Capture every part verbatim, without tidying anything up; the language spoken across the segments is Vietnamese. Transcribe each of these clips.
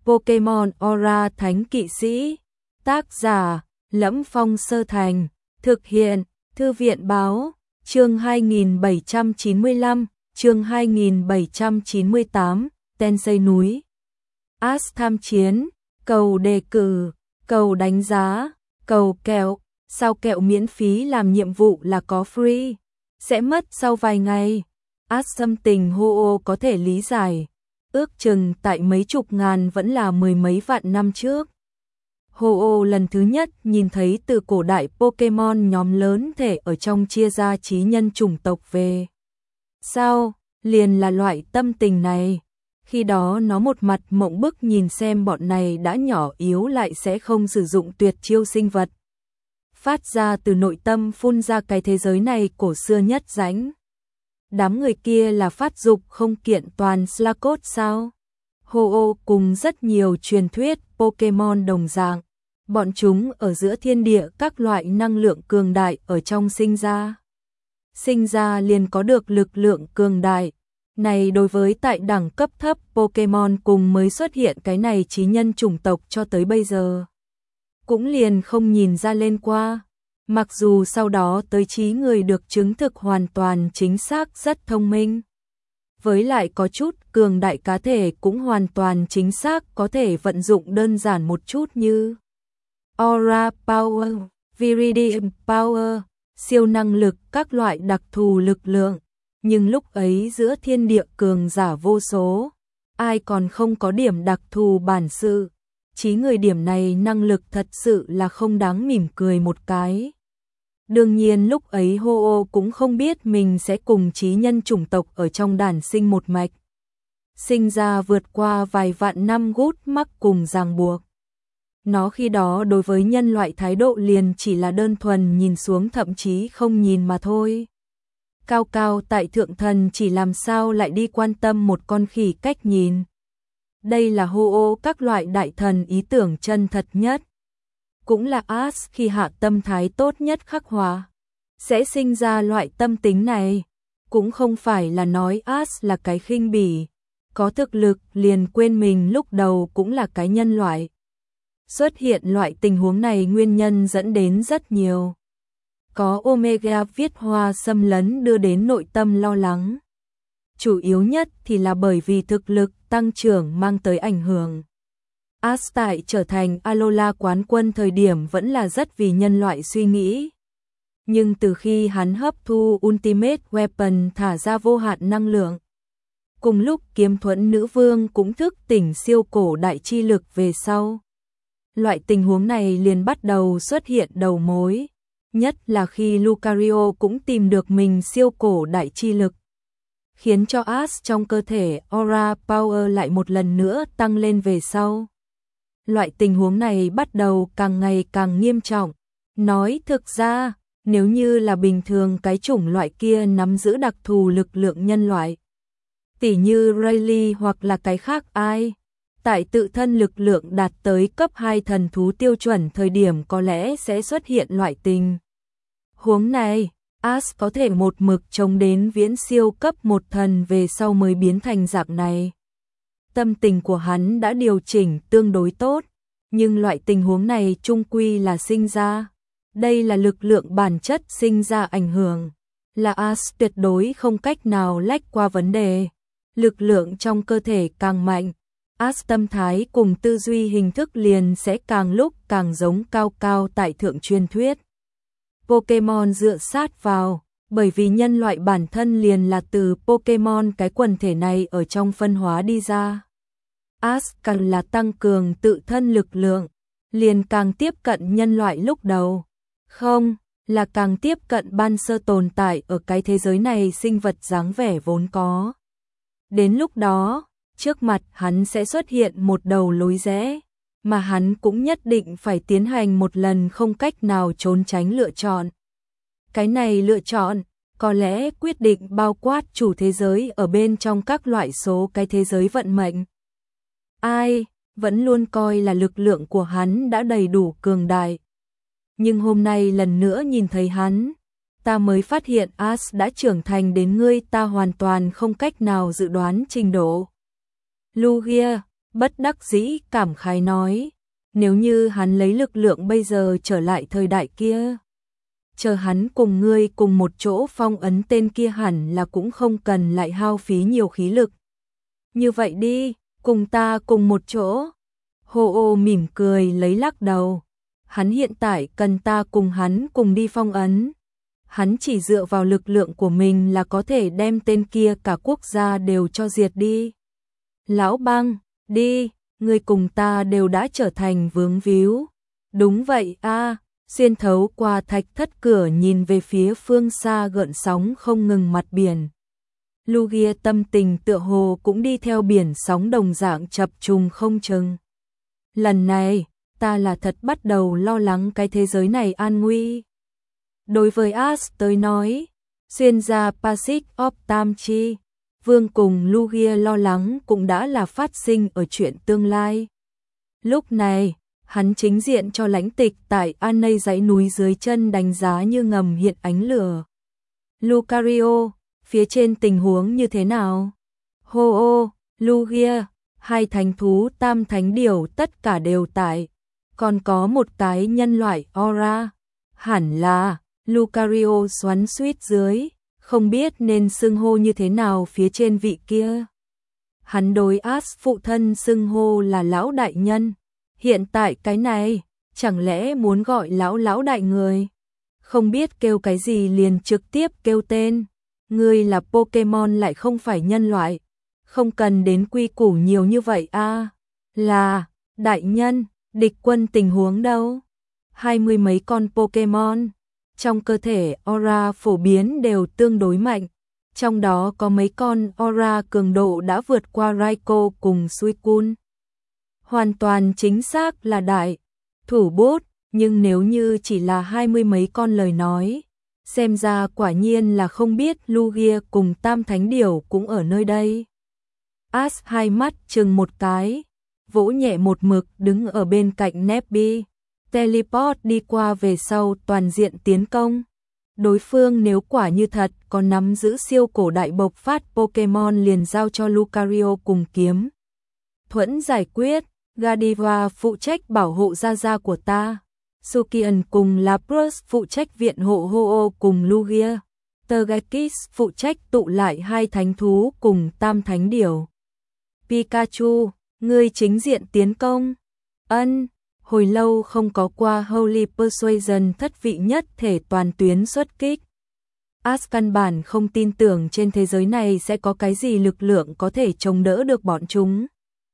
Pokemon Aura Thánh Kỵ Sĩ. Tác giả: Lẫm Phong Sơ Thành. Thực hiện: Thư viện báo. Chương hai nghìn bảy trăm chín mươi lăm, chương hai nghìn bảy trăm chín mươi tám, Ten xây núi. Ash tham chiến, cầu đề cử, cầu đánh giá, cầu kẹo. Sao kẹo miễn phí làm nhiệm vụ là có free, sẽ mất sau vài ngày. Ash xâm tình Ho-Oh có thể lý giải, ước chừng tại mấy chục ngàn vẫn là mười mấy vạn năm trước. Ho-Oh lần thứ nhất nhìn thấy từ cổ đại Pokemon nhóm lớn thể ở trong chia ra chí nhân chủng tộc về. Sao, liền là loại tâm tình này. Khi đó nó một mặt mộng bức nhìn xem bọn này đã nhỏ yếu lại sẽ không sử dụng tuyệt chiêu sinh vật. Phát ra từ nội tâm phun ra cái thế giới này cổ xưa nhất rãnh. Đám người kia là phát dục không kiện toàn Slacot sao? Ho-Oh cùng rất nhiều truyền thuyết Pokemon đồng dạng. Bọn chúng ở giữa thiên địa các loại năng lượng cường đại ở trong sinh ra. Sinh ra liền có được lực lượng cường đại. Này đối với tại đẳng cấp thấp Pokemon cùng mới xuất hiện cái này chí nhân chủng tộc cho tới bây giờ. Cũng liền không nhìn ra lên qua. Mặc dù sau đó tới trí người được chứng thực hoàn toàn chính xác rất thông minh. Với lại có chút cường đại cá thể cũng hoàn toàn chính xác có thể vận dụng đơn giản một chút như Aura Power, Viridian Power, siêu năng lực các loại đặc thù lực lượng. Nhưng lúc ấy giữa thiên địa cường giả vô số, ai còn không có điểm đặc thù bản sự. Chí người điểm này năng lực thật sự là không đáng mỉm cười một cái. Đương nhiên lúc ấy Ho-Oh cũng không biết mình sẽ cùng chí nhân chủng tộc ở trong đàn sinh một mạch. Sinh ra vượt qua vài vạn năm gút mắc cùng ràng buộc. Nó khi đó đối với nhân loại thái độ liền chỉ là đơn thuần nhìn xuống thậm chí không nhìn mà thôi. Cao cao tại thượng thần chỉ làm sao lại đi quan tâm một con khỉ cách nhìn. Đây là Ho-Oh các loại đại thần ý tưởng chân thật nhất. Cũng là Ash khi hạ tâm thái tốt nhất khắc họa. Sẽ sinh ra loại tâm tính này. Cũng không phải là nói Ash là cái khinh bỉ. Có thực lực liền quên mình lúc đầu cũng là cái nhân loại. Xuất hiện loại tình huống này nguyên nhân dẫn đến rất nhiều. Có Omega viết hoa xâm lấn đưa đến nội tâm lo lắng. Chủ yếu nhất thì là bởi vì thực lực tăng trưởng mang tới ảnh hưởng. Ash tại trở thành Alola quán quân thời điểm vẫn là rất vì nhân loại suy nghĩ. Nhưng từ khi hắn hấp thu Ultimate Weapon thả ra vô hạn năng lượng. Cùng lúc Kiếm Thuẫn Nữ Vương cũng thức tỉnh siêu cổ đại chi lực về sau. Loại tình huống này liền bắt đầu xuất hiện đầu mối. Nhất là khi Lucario cũng tìm được mình siêu cổ đại chi lực. Khiến cho Ash trong cơ thể Aura Power lại một lần nữa tăng lên về sau. Loại tình huống này bắt đầu càng ngày càng nghiêm trọng. Nói thực ra, nếu như là bình thường cái chủng loại kia nắm giữ đặc thù lực lượng nhân loại. Tỉ như Rayleigh hoặc là cái khác ai. Tại tự thân lực lượng đạt tới cấp hai thần thú tiêu chuẩn thời điểm có lẽ sẽ xuất hiện loại tình huống này. Ash có thể một mực chống đến viễn siêu cấp một thần về sau mới biến thành dạng này. Tâm tình của hắn đã điều chỉnh tương đối tốt, nhưng loại tình huống này chung quy là sinh ra. Đây là lực lượng bản chất sinh ra ảnh hưởng, là Ash tuyệt đối không cách nào lách qua vấn đề. Lực lượng trong cơ thể càng mạnh, Ash tâm thái cùng tư duy hình thức liền sẽ càng lúc càng giống cao cao tại thượng truyền thuyết. Pokemon dựa sát vào, bởi vì nhân loại bản thân liền là từ Pokemon cái quần thể này ở trong phân hóa đi ra. Ash càng là tăng cường tự thân lực lượng, liền càng tiếp cận nhân loại lúc đầu. Không, là càng tiếp cận ban sơ tồn tại ở cái thế giới này sinh vật dáng vẻ vốn có. Đến lúc đó, trước mặt hắn sẽ xuất hiện một đầu lối rẽ, mà hắn cũng nhất định phải tiến hành một lần không cách nào trốn tránh lựa chọn. Cái này lựa chọn, có lẽ quyết định bao quát chủ thế giới ở bên trong các loại số cái thế giới vận mệnh. Ai, vẫn luôn coi là lực lượng của hắn đã đầy đủ cường đại. Nhưng hôm nay lần nữa nhìn thấy hắn, ta mới phát hiện Ash đã trưởng thành đến ngươi ta hoàn toàn không cách nào dự đoán trình độ. Lugia, bất đắc dĩ cảm khái nói, nếu như hắn lấy lực lượng bây giờ trở lại thời đại kia, chờ hắn cùng ngươi cùng một chỗ phong ấn tên kia hẳn là cũng không cần lại hao phí nhiều khí lực. Như vậy đi, cùng ta cùng một chỗ. Hô ô mỉm cười lấy lắc đầu. Hắn hiện tại cần ta cùng hắn cùng đi phong ấn. Hắn chỉ dựa vào lực lượng của mình là có thể đem tên kia cả quốc gia đều cho diệt đi. Lão Băng, đi, ngươi cùng ta đều đã trở thành vướng víu. Đúng vậy a. Xuyên thấu qua thạch thất cửa nhìn về phía phương xa gợn sóng không ngừng mặt biển. Lugia tâm tình tựa hồ cũng đi theo biển sóng đồng dạng chập trùng không chừng. Lần này, ta là thật bắt đầu lo lắng cái thế giới này an nguy. Đối với As tới nói, xuyên ra Pacific of Tam Chi, Vương cùng Lugia lo lắng cũng đã là phát sinh ở chuyện tương lai. Lúc này, hắn chính diện cho lãnh tịch tại Anei dãy núi dưới chân đánh giá như ngầm hiện ánh lửa. Lucario, phía trên tình huống như thế nào? Hô ô, Lugia, hai thánh thú tam thánh điểu tất cả đều tại. Còn có một cái nhân loại Aura. Hẳn là, Lucario xoắn suýt dưới, không biết nên xưng hô như thế nào phía trên vị kia. Hắn đối As phụ thân xưng hô là lão đại nhân. Hiện tại cái này, chẳng lẽ muốn gọi lão lão đại người? Không biết kêu cái gì liền trực tiếp kêu tên. Ngươi là Pokemon lại không phải nhân loại. Không cần đến quy củ nhiều như vậy a. À, là, đại nhân, địch quân tình huống đâu? Hai mươi mấy con Pokemon. Trong cơ thể Aura phổ biến đều tương đối mạnh. Trong đó có mấy con Aura cường độ đã vượt qua Raikou cùng Suicune. Hoàn toàn chính xác là đại thủ bút, nhưng nếu như chỉ là hai mươi mấy con lời nói, xem ra quả nhiên là không biết Lugia cùng Tam Thánh Điểu cũng ở nơi đây. As hai mắt chừng một cái, vỗ nhẹ một mực đứng ở bên cạnh Nebby, teleport đi qua về sau toàn diện tiến công. Đối phương nếu quả như thật có nắm giữ siêu cổ đại bộc phát Pokemon liền giao cho Lucario cùng kiếm thuẫn giải quyết. Godiva phụ trách bảo hộ gia gia của ta. Sukian cùng Lapras phụ trách viện hộ Ho-Oh cùng Lugia. Tergakis phụ trách tụ lại hai thánh thú cùng tam thánh điểu. Pikachu, ngươi chính diện tiến công. Ân, hồi lâu không có qua Holy Persuasion thất vị nhất thể toàn tuyến xuất kích. As căn bản không tin tưởng trên thế giới này sẽ có cái gì lực lượng có thể chống đỡ được bọn chúng.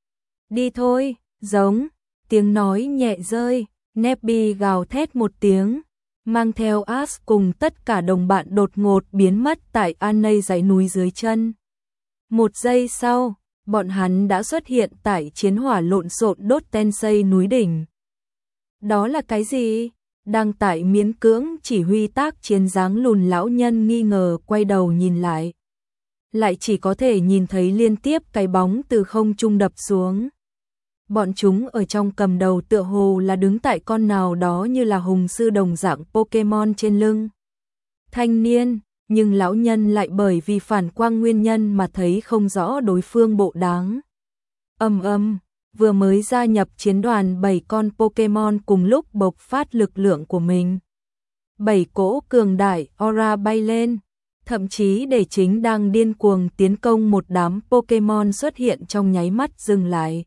Đi thôi, giống, tiếng nói nhẹ rơi, Nebby gào thét một tiếng, mang theo As cùng tất cả đồng bạn đột ngột biến mất tại Anei dãy núi dưới chân. Một giây sau, bọn hắn đã xuất hiện tại chiến hỏa lộn xộn đốt Tensei núi đỉnh. Đó là cái gì? Đang tại miễn cưỡng chỉ huy tác chiến dáng lùn lão nhân nghi ngờ quay đầu nhìn lại. Lại chỉ có thể nhìn thấy liên tiếp cái bóng từ không trung đập xuống. Bọn chúng ở trong cầm đầu tựa hồ là đứng tại con nào đó như là hùng sư đồng dạng Pokemon trên lưng. Thanh niên, nhưng lão nhân lại bởi vì phản quang nguyên nhân mà thấy không rõ đối phương bộ dáng. Ầm ầm, vừa mới gia nhập chiến đoàn bảy con Pokemon cùng lúc bộc phát lực lượng của mình. Bảy cỗ cường đại Aura bay lên, thậm chí để chính đang điên cuồng tiến công một đám Pokemon xuất hiện trong nháy mắt dừng lại.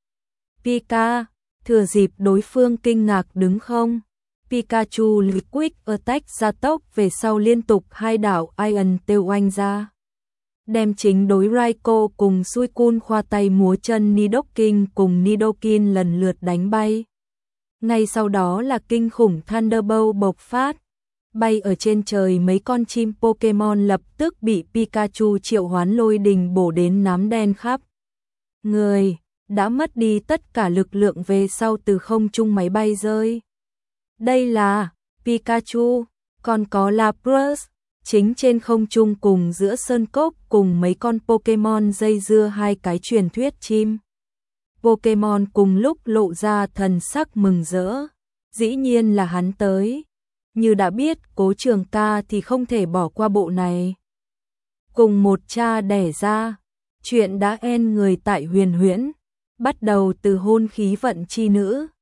Pika, thừa dịp đối phương kinh ngạc đứng không, Pikachu Liquid Attack gia tốc về sau liên tục hai đảo Ion Tail oanh ra. Đem chính đối Raikou cùng Suicune khoa tay múa chân Nidoking cùng Nidoking lần lượt đánh bay. Ngay sau đó là kinh khủng Thunderbolt bộc phát. Bay ở trên trời mấy con chim Pokemon lập tức bị Pikachu triệu hoán lôi đình bổ đến nám đen khắp người. Đã mất đi tất cả lực lượng về sau từ không trung máy bay rơi. Đây là Pikachu, còn có Lapras, chính trên không trung cùng giữa sơn cốc cùng mấy con Pokemon dây dưa hai cái truyền thuyết chim. Pokemon cùng lúc lộ ra thần sắc mừng rỡ, dĩ nhiên là hắn tới. Như đã biết Cố Trường Ca thì không thể bỏ qua bộ này. Cùng một cha đẻ ra, chuyện đã en người tại huyền huyễn. bắt đầu từ hôn khí vận chi nữ,